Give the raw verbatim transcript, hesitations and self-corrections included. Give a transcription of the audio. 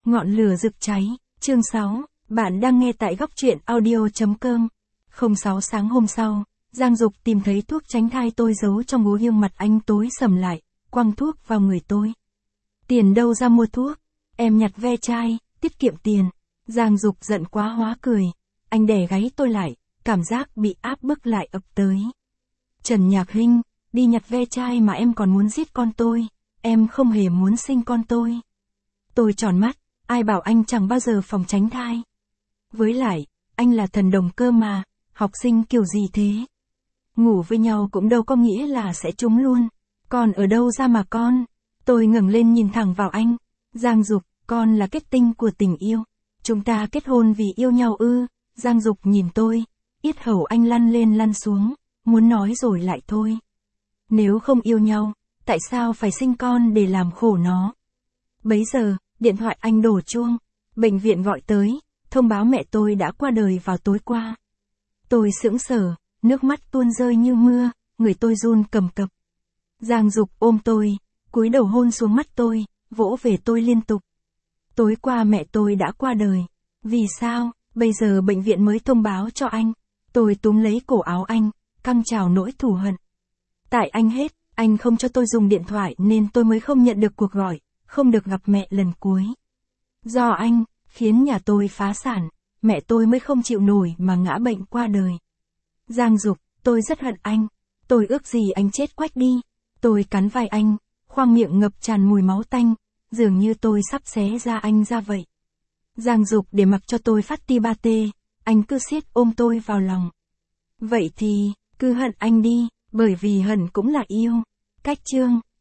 Ngọn lửa rực cháy, chương sáu, bạn đang nghe tại góc truyện audio.com. không sáu sáng hôm sau, Giang Dục tìm thấy thuốc tránh thai tôi giấu trong gối, gương mặt anh tối sầm lại, quăng thuốc vào người tôi. Tiền đâu ra mua thuốc? Em nhặt ve chai, tiết kiệm tiền. Giang Dục giận quá hóa cười. Anh đè gáy tôi lại, cảm giác bị áp bức lại ập tới. Trần Nhạc Hinh, đi nhặt ve chai mà em còn muốn giết con tôi, em không hề muốn sinh con tôi. Tôi tròn mắt, ai bảo anh chẳng bao giờ phòng tránh thai. Với lại, anh là thần đồng cơ mà, học sinh kiểu gì thế? Ngủ với nhau cũng đâu có nghĩa là sẽ trúng luôn. Con ở đâu ra mà con? Tôi ngẩng lên nhìn thẳng vào anh. Giang Dục, con là kết tinh của tình yêu. Chúng ta kết hôn vì yêu nhau ư? Giang Dục nhìn tôi, yết hầu anh lăn lên lăn xuống, muốn nói rồi lại thôi. Nếu không yêu nhau, tại sao phải sinh con để làm khổ nó? Bấy giờ, điện thoại anh đổ chuông, bệnh viện gọi tới, thông báo mẹ tôi đã qua đời vào tối qua. Tôi sững sờ, nước mắt tuôn rơi như mưa, người tôi run cầm cập. Giang Dục ôm tôi, cúi đầu hôn xuống mắt tôi, vỗ về tôi liên tục. Tối qua mẹ tôi đã qua đời. Vì sao, bây giờ bệnh viện mới thông báo cho anh? Tôi túm lấy cổ áo anh, căng trào nỗi thù hận. Tại anh hết, anh không cho tôi dùng điện thoại nên tôi mới không nhận được cuộc gọi, không được gặp mẹ lần cuối. Do anh, khiến nhà tôi phá sản, mẹ tôi mới không chịu nổi mà ngã bệnh qua đời. Giang Dục, tôi rất hận anh. Tôi ước gì anh chết quách đi. Tôi cắn vai anh, khoang miệng ngập tràn mùi máu tanh, dường như tôi sắp xé ra anh ra vậy. Giang Dục để mặc cho tôi phát ti ba tê, anh cứ siết ôm tôi vào lòng. Vậy thì, cứ hận anh đi, bởi vì hận cũng là yêu. Cách chương